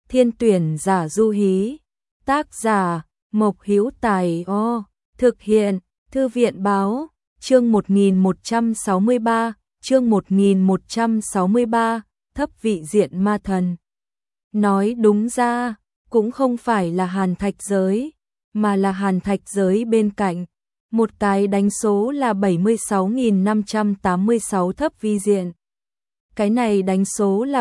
Thiên tuyển giả du hí. Tác giả Mộc Hữu Tài. Thực hiện Thư viện báo. Chương 1163, chương 1163, thấp vị diện ma thần. Nói đúng ra, cũng không phải là hàn thạch giới, mà là hàn thạch giới bên cạnh. Một cái đánh số là 76.586 thấp vi diện. Cái này đánh số là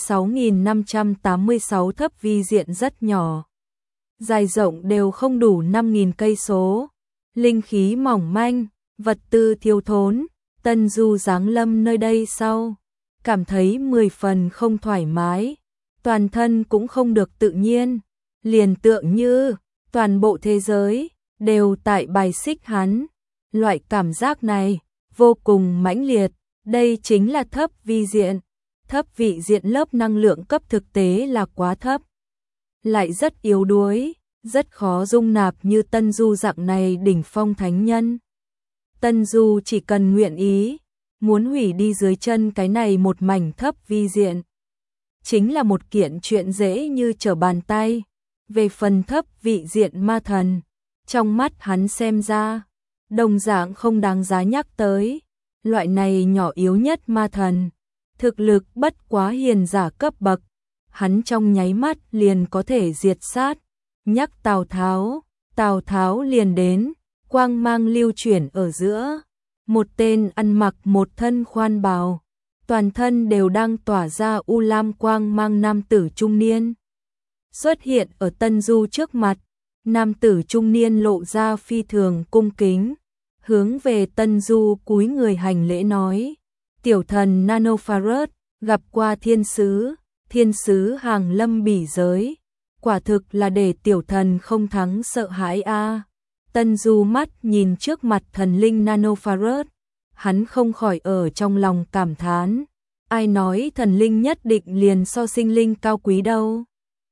76.586 thấp vi diện rất nhỏ. Dài rộng đều không đủ 5.000 cây số. Linh khí mỏng manh, vật tư thiếu thốn. Tân Du giáng lâm nơi đây sau, cảm thấy 10 phần không thoải mái. Toàn thân cũng không được tự nhiên. Liền tượng như toàn bộ thế giới đều tại bài xích hắn. Loại cảm giác này vô cùng mãnh liệt. Đây chính là thấp vi diện. Thấp vị diện lớp năng lượng cấp thực tế là quá thấp, lại rất yếu đuối, rất khó dung nạp như Tân Du dạng này đỉnh phong thánh nhân. Tân Du chỉ cần nguyện ý, muốn hủy đi dưới chân cái này một mảnh thấp vi diện, chính là một kiện chuyện dễ như trở bàn tay. Về phần thấp vị diện ma thần, trong mắt hắn xem ra, đồng dạng không đáng giá nhắc tới. Loại này nhỏ yếu nhất ma thần, thực lực bất quá hiền giả cấp bậc, hắn trong nháy mắt liền có thể diệt sát. Nhắc Tào Tháo liền đến, quang mang lưu chuyển ở giữa. Một tên ăn mặc một thân khoan bào, toàn thân đều đang tỏa ra u lam quang mang nam tử trung niên xuất hiện ở Tân Du trước mặt. Nam tử trung niên lộ ra phi thường cung kính, hướng về Tân Du cúi người hành lễ nói: tiểu thần Nanofaros, gặp qua thiên sứ hàng lâm bỉ giới, quả thực là để tiểu thần không thắng sợ hãi a. Tân Du mắt nhìn trước mặt thần linh Nanofaros, hắn không khỏi ở trong lòng cảm thán, ai nói thần linh nhất định liền so sinh linh cao quý đâu.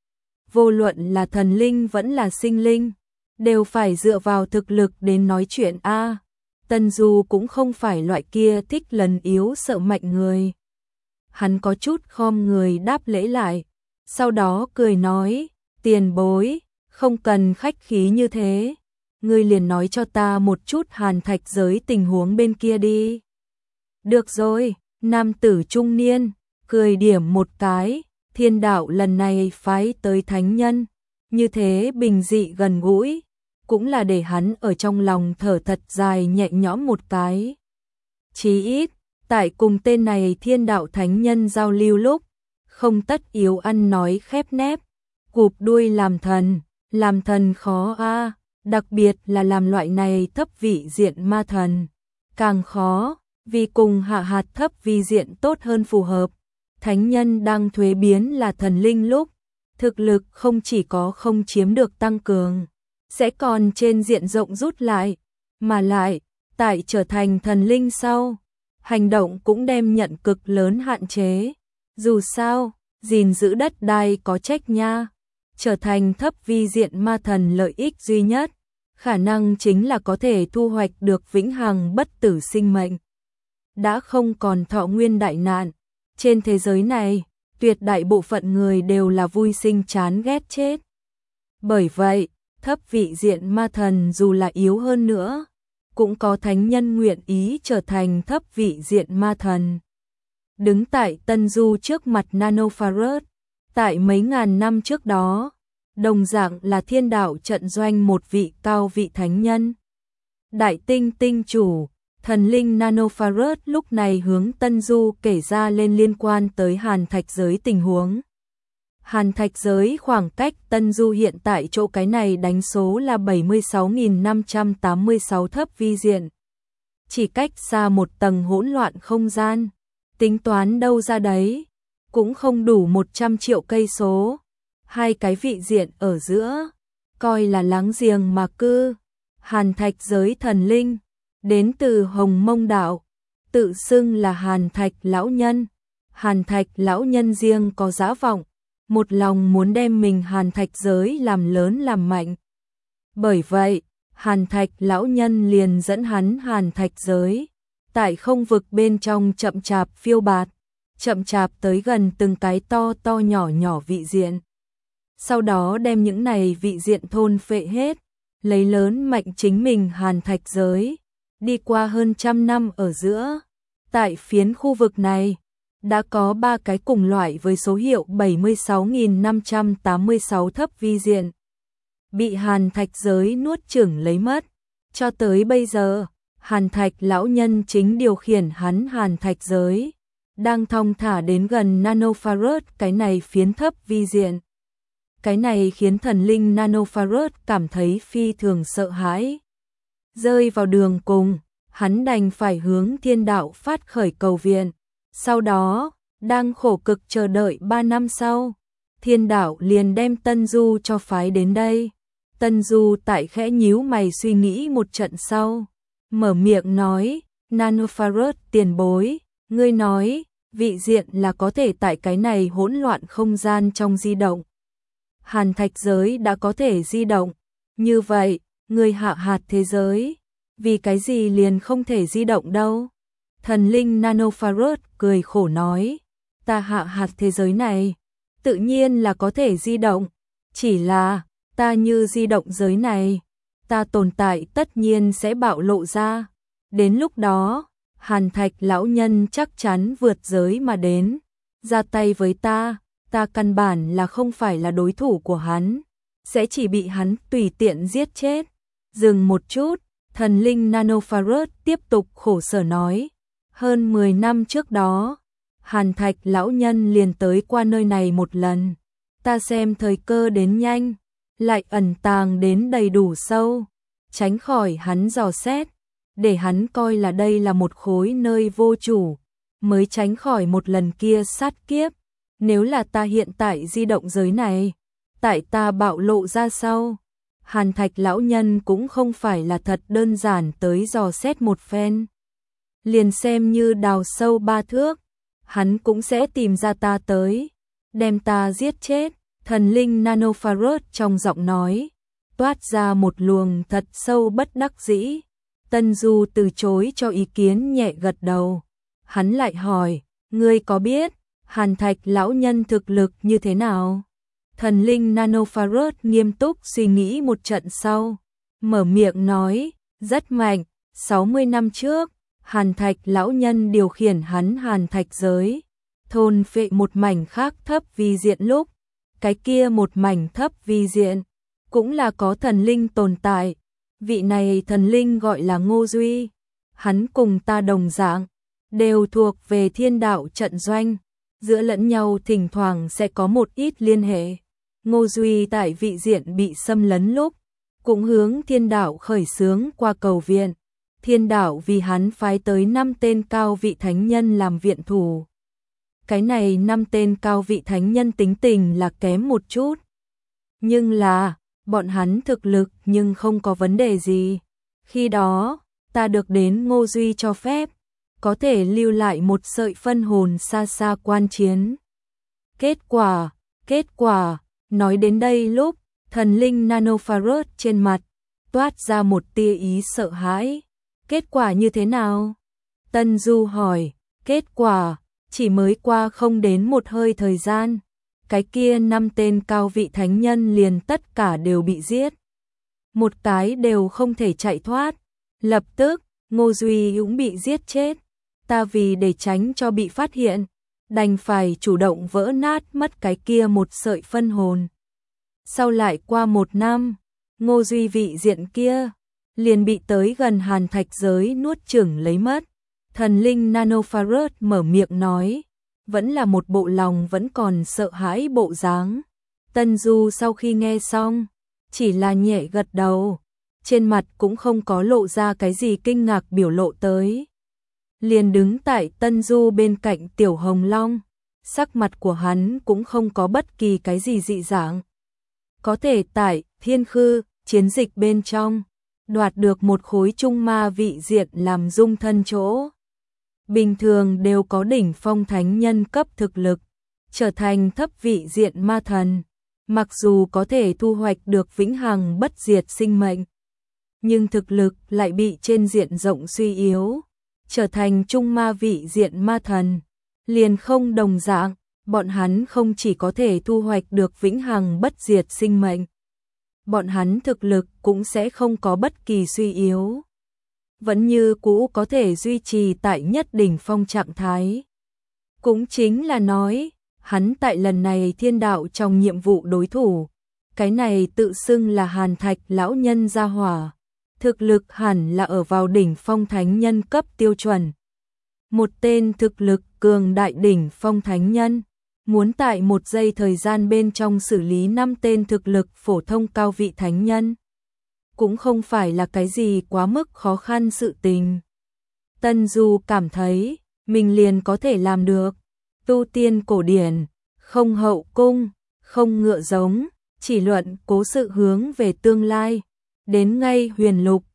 Vô luận là thần linh vẫn là sinh linh, đều phải dựa vào thực lực đến nói chuyện a. Tân Du cũng không phải loại kia thích lần yếu sợ mạnh người. Hắn có chút khom người đáp lễ lại, sau đó cười nói: tiền bối, không cần khách khí như thế, ngươi liền nói cho ta một chút hàn thạch giới tình huống bên kia đi. Được rồi, nam tử trung niên cười điểm một cái, thiên đạo lần này phái tới thánh nhân, như thế bình dị gần gũi, cũng là để hắn ở trong lòng thở thật dài nhẹ nhõm một cái. Chí ít, tại cùng tên này thiên đạo thánh nhân giao lưu lúc, không tất yếu ăn nói khép nép, cụp đuôi làm thần khó a, đặc biệt là làm loại này thấp vị diện ma thần, càng khó, vì cùng hạ hạt thấp vi diện tốt hơn phù hợp. Thánh nhân đang thuế biến là thần linh lúc, thực lực không chỉ có không chiếm được tăng cường, sẽ còn trên diện rộng rút lại, mà lại, tại trở thành thần linh sau, hành động cũng đem nhận cực lớn hạn chế. Dù sao, gìn giữ đất đai có trách nha, trở thành thấp vi diện ma thần lợi ích duy nhất, khả năng chính là có thể thu hoạch được vĩnh hằng bất tử sinh mệnh. Đã không còn thọ nguyên đại nạn, trên thế giới này, tuyệt đại bộ phận người đều là vui sinh chán ghét chết. Bởi vậy, thấp vị diện ma thần dù là yếu hơn nữa, cũng có thánh nhân nguyện ý trở thành thấp vị diện ma thần. Đứng tại Tân Du trước mặt Nanofaros, tại mấy ngàn năm trước đó, đồng dạng là thiên đạo trận doanh một vị cao vị thánh nhân. Đại tinh tinh chủ, thần linh Nanofaros lúc này hướng Tân Du kể ra lên liên quan tới hàn thạch giới tình huống. Hàn thạch giới khoảng cách Tân Du hiện tại chỗ cái này đánh số là 76.586 thấp vi diện. Chỉ cách xa một tầng hỗn loạn không gian, tính toán đâu ra đấy, cũng không đủ 100 triệu cây số. Hai cái vị diện ở giữa, coi là láng giềng mà cư. Hàn thạch giới thần linh, đến từ Hồng Mông Đạo, tự xưng là Hàn thạch lão nhân. Hàn thạch lão nhân riêng có dã vọng, một lòng muốn đem mình hàn thạch giới làm lớn làm mạnh. Bởi vậy, hàn thạch lão nhân liền dẫn hắn hàn thạch giới, tại không vực bên trong chậm chạp phiêu bạt, chậm chạp tới gần từng cái to to nhỏ nhỏ vị diện. sau đó đem những này vị diện thôn phệ hết, lấy lớn mạnh chính mình Hàn Thạch giới. Đi qua hơn trăm năm ở giữa, tại phiến khu vực này, đã có 3 cái cùng loại với số hiệu 76.586 thấp vi diện, bị Hàn Thạch giới nuốt chửng lấy mất. Cho tới bây giờ, Hàn Thạch lão nhân chính điều khiển hắn Hàn Thạch giới, đang thong thả đến gần nanofarad cái này phiến thấp vi diện. Cái này khiến thần linh nanofarad cảm thấy phi thường sợ hãi. Rơi vào đường cùng, hắn đành phải hướng thiên đạo phát khởi cầu viện. Sau đó, đang khổ cực chờ đợi 3 năm sau, thiên đạo liền đem Tân Du cho phái đến đây. Tân Du tại khẽ nhíu mày suy nghĩ một trận sau, mở miệng nói, nanofarad tiền bối, ngươi nói, vị diện là có thể tại cái này hỗn loạn không gian trong di động. Hàn Thạch giới đã có thể di động, như vậy, người hạ hạt thế giới, vì cái gì liền không thể di động đâu? Thần linh nanofarad cười khổ nói, ta hạ hạt thế giới này, tự nhiên là có thể di động, chỉ là, ta như di động giới này, ta tồn tại tất nhiên sẽ bạo lộ ra. Đến lúc đó, Hàn Thạch lão nhân chắc chắn vượt giới mà đến, ra tay với ta căn bản là không phải là đối thủ của hắn, sẽ chỉ bị hắn tùy tiện giết chết. Dừng một chút, thần linh nanofarad tiếp tục khổ sở nói, hơn 10 năm trước đó, Hàn Thạch lão nhân liền tới qua nơi này một lần, ta xem thời cơ đến nhanh, lại ẩn tàng đến đầy đủ sâu, tránh khỏi hắn dò xét, để hắn coi là đây là một khối nơi vô chủ, mới tránh khỏi một lần kia sát kiếp. Nếu là ta hiện tại di động giới này, tại ta bạo lộ ra sau, Hàn Thạch lão nhân cũng không phải là thật đơn giản tới dò xét một phen. Liền xem như đào sâu 3 thước, hắn cũng sẽ tìm ra ta tới, đem ta giết chết. Thần linh nanofarad trong giọng nói, toát ra một luồng thật sâu bất đắc dĩ. Tân Du từ chối cho ý kiến nhẹ gật đầu. Hắn lại hỏi, ngươi có biết Hàn Thạch lão nhân thực lực như thế nào? Thần linh nanofarad nghiêm túc suy nghĩ một trận sau, mở miệng nói, rất mạnh. 60 năm trước, Hàn Thạch lão nhân điều khiển hắn Hàn Thạch giới, thôn phệ một mảnh khác thấp vi diện lúc, cái kia một mảnh thấp vi diện, cũng là có thần linh tồn tại. Vị này thần linh gọi là Ngô Duy, hắn cùng ta đồng dạng, đều thuộc về thiên đạo trận doanh, giữa lẫn nhau thỉnh thoảng sẽ có một ít liên hệ. Ngô Duy tại vị diện bị xâm lấn lúc, cũng hướng thiên đạo khởi xướng qua cầu viện. Thiên đạo vì hắn phái tới 5 tên cao vị thánh nhân làm viện thủ. Cái này 5 tên cao vị thánh nhân tính tình là kém một chút, nhưng là bọn hắn thực lực nhưng không có vấn đề gì. Khi đó, ta được đến Ngô Duy cho phép, có thể lưu lại một sợi phân hồn xa xa quan chiến. Kết quả, nói đến đây lúc, thần linh nanofarad trên mặt, toát ra một tia ý sợ hãi. Kết quả như thế nào? Tân Du hỏi, kết quả, chỉ mới qua không đến một hơi thời gian, cái kia 5 tên cao vị thánh nhân liền tất cả đều bị giết. Một cái đều không thể chạy thoát. Lập tức, Ngô Duy cũng bị giết chết. Ta vì để tránh cho bị phát hiện, đành phải chủ động vỡ nát mất cái kia một sợi phân hồn. Sau lại qua 1 năm, Ngô Duy vị diện kia liền bị tới gần Hàn Thạch giới nuốt chửng lấy mất. Thần linh nanofarad mở miệng nói, vẫn là một bộ lòng vẫn còn sợ hãi bộ dáng. Tân Du sau khi nghe xong, chỉ là nhẹ gật đầu, trên mặt cũng không có lộ ra cái gì kinh ngạc biểu lộ tới. Liền đứng tại Tân Du bên cạnh Tiểu Hồng Long, sắc mặt của hắn cũng không có bất kỳ cái gì dị dạng. Có thể tại Thiên Khư chiến dịch bên trong, đoạt được một khối trung ma vị diện làm dung thân chỗ. Bình thường đều có đỉnh phong thánh nhân cấp thực lực, trở thành thấp vị diện ma thần, mặc dù có thể thu hoạch được vĩnh hằng bất diệt sinh mệnh, nhưng thực lực lại bị trên diện rộng suy yếu, trở thành trung ma vị diện ma thần, liền không đồng dạng. bọn hắn không chỉ có thể thu hoạch được vĩnh hằng bất diệt sinh mệnh, bọn hắn thực lực cũng sẽ không có bất kỳ suy yếu, vẫn như cũ có thể duy trì tại nhất đỉnh phong trạng thái. Cũng chính là nói, hắn tại lần này thiên đạo trong nhiệm vụ đối thủ, cái này tự xưng là Hàn Thạch lão nhân gia hỏa, thực lực hẳn là ở vào đỉnh phong thánh nhân cấp tiêu chuẩn. Một tên thực lực cường đại đỉnh phong thánh nhân, muốn tại một giây thời gian bên trong xử lý 5 tên thực lực phổ thông cao vị thánh nhân, cũng không phải là cái gì quá mức khó khăn sự tình. Tân Du cảm thấy, mình liền có thể làm được. Tu tiên cổ điển, không hậu cung, không ngựa giống, chỉ luận cố sự hướng về tương lai. Đến ngay huyền lục,